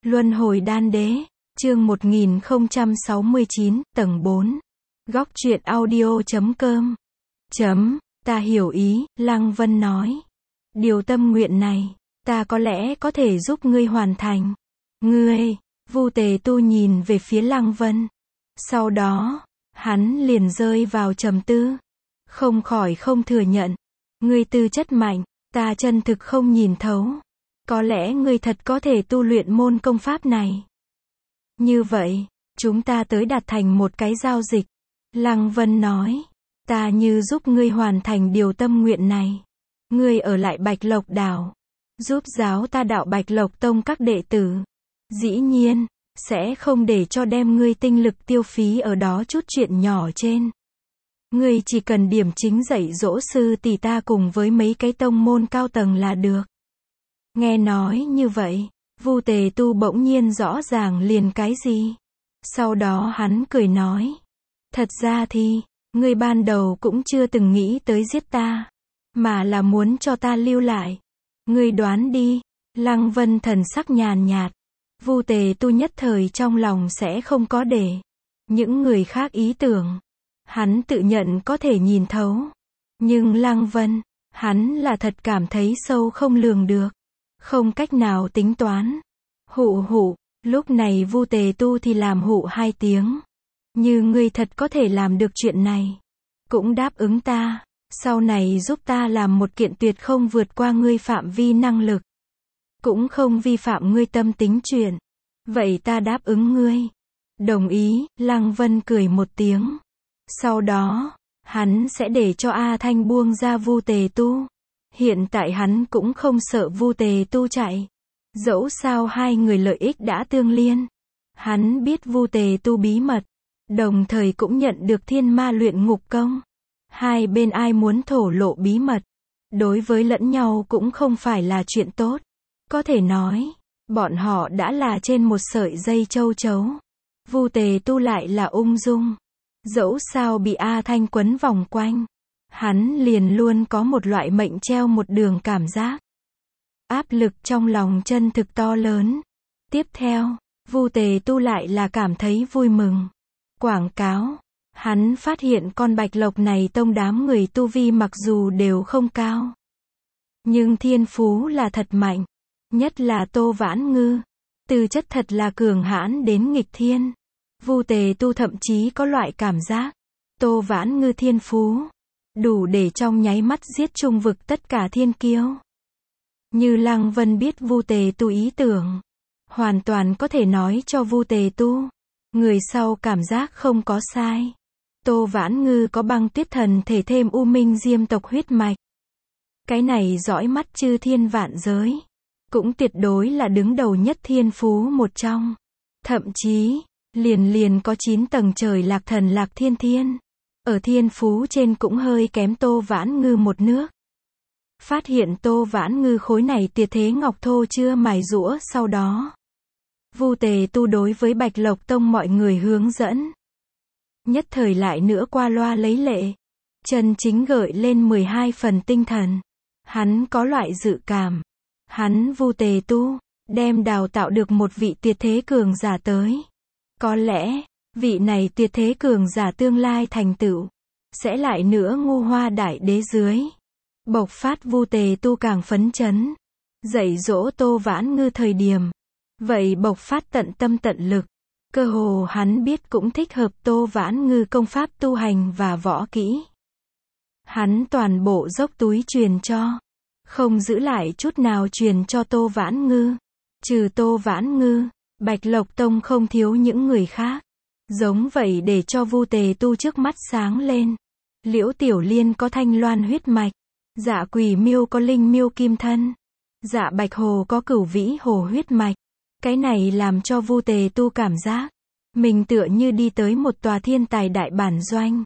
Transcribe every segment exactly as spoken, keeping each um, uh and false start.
Luân hồi đan đế, chương một nghìn không trăm sáu mươi chín, tầng bốn. Góc truyện audio chấm com. Chấm, ta hiểu ý, Lăng Vân nói. Điều tâm nguyện này, ta có lẽ có thể giúp ngươi hoàn thành. Ngươi, Vu Tề Tu nhìn về phía Lăng Vân. Sau đó, hắn liền rơi vào trầm tư. Không khỏi không thừa nhận. Ngươi tư chất mạnh, ta chân thực không nhìn thấu. Có lẽ ngươi thật có thể tu luyện môn công pháp này. Như vậy, chúng ta tới đạt thành một cái giao dịch. Lăng Vân nói, ta như giúp ngươi hoàn thành điều tâm nguyện này. Ngươi ở lại Bạch Lộc Đảo, giúp giáo ta đạo Bạch Lộc Tông các đệ tử. Dĩ nhiên, sẽ không để cho đem ngươi tinh lực tiêu phí ở đó chút chuyện nhỏ trên. Ngươi chỉ cần điểm chính dạy dỗ sư tỷ ta cùng với mấy cái tông môn cao tầng là được. Nghe nói như vậy, Vu Tề Tu bỗng nhiên rõ ràng liền cái gì. Sau đó hắn cười nói, thật ra thì, ngươi ban đầu cũng chưa từng nghĩ tới giết ta, mà là muốn cho ta lưu lại. Ngươi đoán đi. Lăng Vân thần sắc nhàn nhạt. Vu Tề Tu nhất thời trong lòng sẽ không có để những người khác ý tưởng. Hắn tự nhận có thể nhìn thấu. Nhưng Lăng Vân, hắn là thật cảm thấy sâu không lường được. Không cách nào tính toán. Hụ hụ, lúc này Vu Tề Tu thì làm hụ hai tiếng. Như ngươi thật có thể làm được chuyện này, cũng đáp ứng ta, sau này giúp ta làm một kiện tuyệt không vượt qua ngươi phạm vi năng lực, cũng không vi phạm ngươi tâm tính chuyện. Vậy ta đáp ứng ngươi. Đồng ý. Lăng Vân cười một tiếng. Sau đó, hắn sẽ để cho A Thanh buông ra Vu Tề Tu. Hiện tại hắn cũng không sợ Vu Tề Tu chạy. Dẫu sao hai người lợi ích đã tương liên. Hắn biết Vu Tề Tu bí mật, đồng thời cũng nhận được thiên ma luyện ngục công. Hai bên ai muốn thổ lộ bí mật, đối với lẫn nhau cũng không phải là chuyện tốt. Có thể nói, bọn họ đã là trên một sợi dây châu chấu. Vu Tề Tu lại là ung dung. Dẫu sao bị A Thanh quấn vòng quanh, hắn liền luôn có một loại mệnh treo một đường cảm giác. Áp lực trong lòng chân thực to lớn. Tiếp theo, Vu Tề Tu lại là cảm thấy vui mừng. Quảng cáo. Hắn phát hiện con Bạch Lộc này tông đám người tu vi mặc dù đều không cao, nhưng thiên phú là thật mạnh. Nhất là Tô Vãn Ngư. Tư chất thật là cường hãn đến nghịch thiên. Vu Tề Tu thậm chí có loại cảm giác. Tô Vãn Ngư thiên phú, đủ để trong nháy mắt giết trung vực tất cả thiên kiêu. Như Lăng Vân biết Vu Tề Tu ý tưởng, hoàn toàn có thể nói cho Vu Tề Tu. Người sau cảm giác không có sai. Tô Vãn Ngư có băng tuyết thần thể thêm U Minh Diêm tộc huyết mạch. Cái này dõi mắt chư thiên vạn giới. Cũng tuyệt đối là đứng đầu nhất thiên phú một trong. Thậm chí, liền liền có chín tầng trời lạc thần lạc thiên thiên. Ở thiên phú trên cũng hơi kém Tô Vãn Ngư một nước. Phát hiện Tô Vãn Ngư khối này tuyệt thế ngọc thô chưa mài giũa sau đó. Vu Tề Tu đối với Bạch Lộc Tông mọi người hướng dẫn. Nhất thời lại nữa qua loa lấy lệ. Chân chính gợi lên mười hai phần tinh thần. Hắn có loại dự cảm. Hắn Vu Tề Tu, đem đào tạo được một vị tuyệt thế cường giả tới. Có lẽ, vị này tuyệt thế cường giả tương lai thành tựu, sẽ lại nữa ngu hoa đại đế dưới. Bộc phát Vu Tề Tu càng phấn chấn. Dạy dỗ Tô Vãn Ngư thời điểm. Vậy bộc phát tận tâm tận lực. Cơ hồ hắn biết cũng thích hợp Tô Vãn Ngư công pháp tu hành và võ kỹ. Hắn toàn bộ dốc túi truyền cho. Không giữ lại chút nào truyền cho Tô Vãn Ngư. Trừ Tô Vãn Ngư, Bạch Lộc Tông không thiếu những người khác. Giống vậy để cho Vu Tề Tu trước mắt sáng lên. Liễu Tiểu Liên có thanh loan huyết mạch. Dạ Quỷ Miêu có linh miêu kim thân. Dạ Bạch Hồ có cửu vĩ hồ huyết mạch. Cái này làm cho Vu Tề Tu cảm giác mình tựa như đi tới một tòa thiên tài đại bản doanh.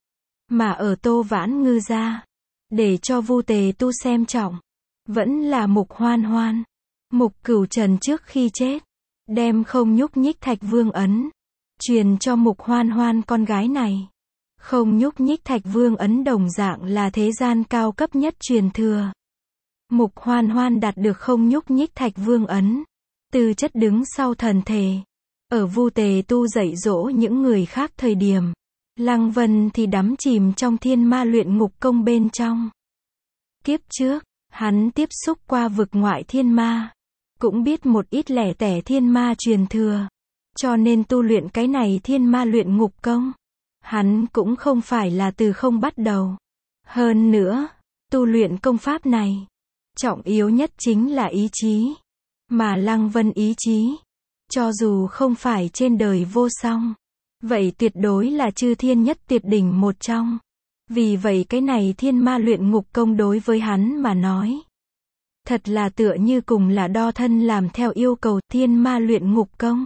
Mà ở Tô Vãn Ngư ra, để cho Vu Tề Tu xem trọng, vẫn là Mục Hoan Hoan. Mục Cửu Trần trước khi chết, đem không nhúc nhích Thạch Vương ấn truyền cho Mục Hoan Hoan con gái này. Không nhúc nhích Thạch Vương ấn đồng dạng là thế gian cao cấp nhất truyền thừa. Mục Hoan Hoan đạt được không nhúc nhích Thạch Vương ấn, tư chất đứng sau thần thể. Ở Vu Tề Tu dạy dỗ những người khác thời điểm, Lăng Vân thì đắm chìm trong thiên ma luyện ngục công bên trong. Kiếp trước, hắn tiếp xúc qua vực ngoại thiên ma, cũng biết một ít lẻ tẻ thiên ma truyền thừa, cho nên tu luyện cái này thiên ma luyện ngục công, hắn cũng không phải là từ không bắt đầu. Hơn nữa, tu luyện công pháp này, trọng yếu nhất chính là ý chí, mà Lăng Vân ý chí, cho dù không phải trên đời vô song, vậy tuyệt đối là chư thiên nhất tuyệt đỉnh một trong. Vì vậy cái này thiên ma luyện ngục công đối với hắn mà nói, thật là tựa như cùng là đo thân làm theo yêu cầu. Thiên ma luyện ngục công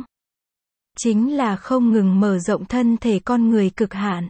chính là không ngừng mở rộng thân thể con người cực hạn.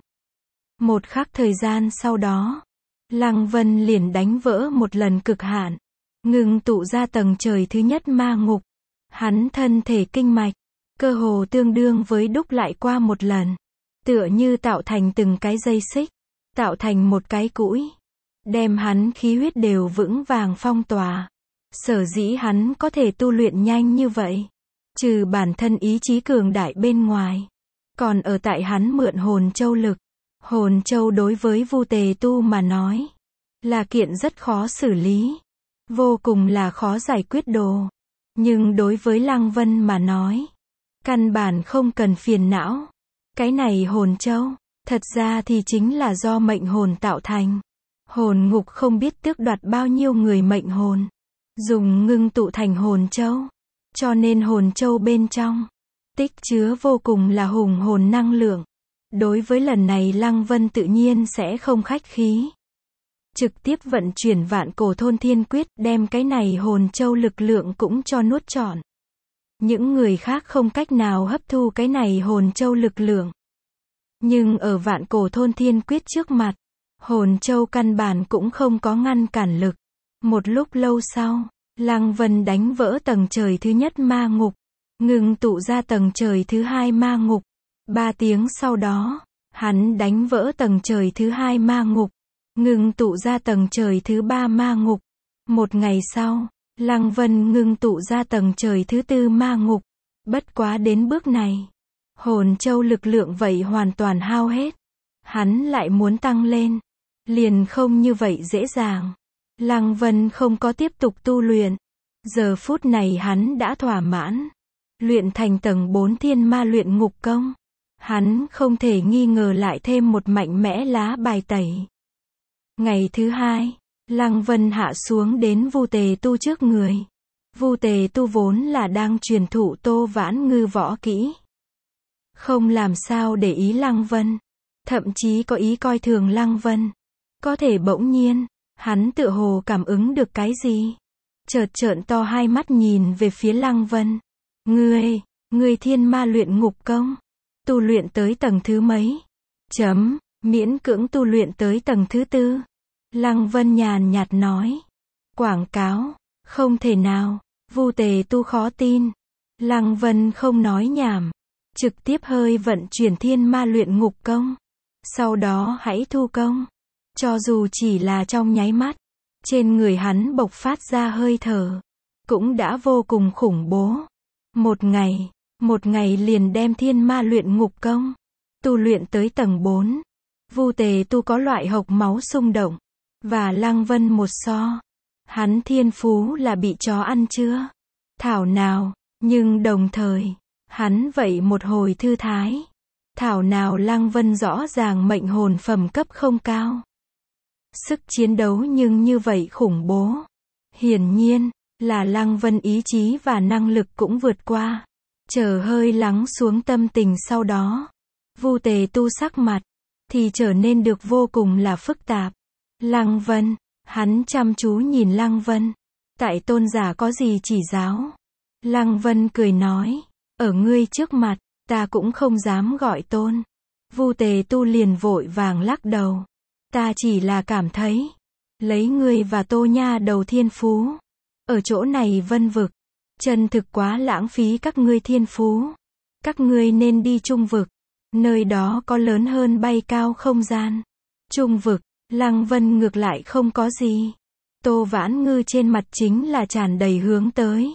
Một khắc thời gian sau đó, Lăng Vân liền đánh vỡ một lần cực hạn, ngừng tụ ra tầng trời thứ nhất ma ngục. Hắn thân thể kinh mạch, cơ hồ tương đương với đúc lại qua một lần, tựa như tạo thành từng cái dây xích, tạo thành một cái cũi, đem hắn khí huyết đều vững vàng phong tỏa. Sở dĩ hắn có thể tu luyện nhanh như vậy, trừ bản thân ý chí cường đại bên ngoài, còn ở tại hắn mượn hồn châu lực. Hồn châu đối với Vu Tề Tu mà nói, là kiện rất khó xử lý, vô cùng là khó giải quyết đồ. Nhưng đối với Lăng Vân mà nói, căn bản không cần phiền não. Cái này hồn châu, thật ra thì chính là do mệnh hồn tạo thành. Hồn ngục không biết tước đoạt bao nhiêu người mệnh hồn, dùng ngưng tụ thành hồn châu, cho nên hồn châu bên trong tích chứa vô cùng là hùng hồn năng lượng. Đối với lần này Lăng Vân tự nhiên sẽ không khách khí, trực tiếp vận chuyển vạn cổ thôn thiên quyết, đem cái này hồn châu lực lượng cũng cho nuốt trọn. Những người khác không cách nào hấp thu cái này hồn châu lực lượng, nhưng ở vạn cổ thôn thiên quyết trước mặt, hồn châu căn bản cũng không có ngăn cản lực. Một lúc lâu sau, Lăng Vân đánh vỡ tầng trời thứ nhất ma ngục, ngừng tụ ra tầng trời thứ hai ma ngục. Ba tiếng sau đó, hắn đánh vỡ tầng trời thứ hai ma ngục, ngừng tụ ra tầng trời thứ ba ma ngục. Một ngày sau, Lăng Vân ngừng tụ ra tầng trời thứ tư ma ngục. Bất quá đến bước này, hồn châu lực lượng vậy hoàn toàn hao hết. Hắn lại muốn tăng lên, liền không như vậy dễ dàng. Lăng Vân không có tiếp tục tu luyện. Giờ phút này hắn đã thỏa mãn, luyện thành tầng bốn thiên ma luyện ngục công. Hắn không thể nghi ngờ lại thêm một mạnh mẽ lá bài tẩy. Ngày thứ hai, Lăng Vân hạ xuống đến Vu Tề Tu trước người. Vu Tề Tu vốn là đang truyền thụ Tô Vãn Ngư võ kỹ, không làm sao để ý Lăng Vân, thậm chí có ý coi thường Lăng Vân. Có thể bỗng nhiên, hắn tựa hồ cảm ứng được cái gì, chợt trợn to hai mắt nhìn về phía Lăng Vân. Ngươi, ngươi thiên ma luyện ngục công, tu luyện tới tầng thứ mấy? Chấm, miễn cưỡng tu luyện tới tầng thứ tư. Lăng Vân nhàn nhạt nói. Quảng cáo, không thể nào. Vu Tề Tu khó tin. Lăng Vân không nói nhảm, trực tiếp hơi vận chuyển thiên ma luyện ngục công. Sau đó hãy thu công. Cho dù chỉ là trong nháy mắt, trên người hắn bộc phát ra hơi thở, cũng đã vô cùng khủng bố. Một ngày, một ngày liền đem thiên ma luyện ngục công tu luyện tới tầng bốn. Vu Tề Tu có loại hộc máu xung động, và Lăng Vân một so. Hắn thiên phú là bị chó ăn chưa? Thảo nào, nhưng đồng thời, hắn vậy một hồi thư thái. Thảo nào Lăng Vân rõ ràng mệnh hồn phẩm cấp không cao, sức chiến đấu nhưng như vậy khủng bố. Hiển nhiên, là Lăng Vân ý chí và năng lực cũng vượt qua. Chờ hơi lắng xuống tâm tình sau đó, Vu Tề Tu sắc mặt thì trở nên được vô cùng là phức tạp. Lăng Vân, hắn chăm chú nhìn Lăng Vân. Tại tôn giả có gì chỉ giáo? Lăng Vân cười nói, ở ngươi trước mặt, ta cũng không dám gọi tôn. Vu Tề Tu liền vội vàng lắc đầu. Ta chỉ là cảm thấy, lấy ngươi và Tô Nha đầu thiên phú, ở chỗ này vân vực, chân thực quá lãng phí các ngươi thiên phú. Các ngươi nên đi trung vực, nơi đó có lớn hơn bay cao không gian. Trung vực, Lăng Vân ngược lại không có gì. Tô Vãn Ngư trên mặt chính là tràn đầy hướng tới.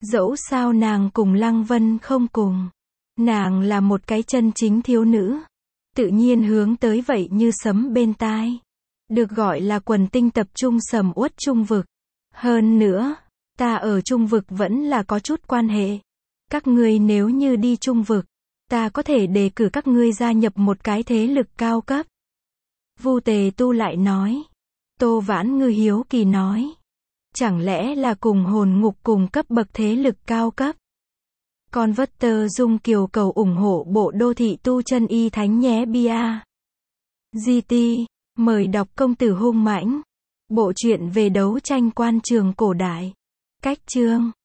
Dẫu sao nàng cùng Lăng Vân không cùng. Nàng là một cái chân chính thiếu nữ. Tự nhiên hướng tới vậy như sấm bên tai. Được gọi là quần tinh tập trung sầm uất trung vực. Hơn nữa, ta ở trung vực vẫn là có chút quan hệ. Các ngươi nếu như đi trung vực, ta có thể đề cử các ngươi gia nhập một cái thế lực cao cấp. Vu Tề Tu lại nói. Tô Vãn Ngư hiếu kỳ nói. Chẳng lẽ là cùng hồn ngục cùng cấp bậc thế lực cao cấp? Converter Dung Kiều cầu ủng hộ bộ đô thị tu chân y thánh nhé bia. giê tê, mời đọc Công tử hung mãnh. Bộ truyện về đấu tranh quan trường cổ đại. Cách chương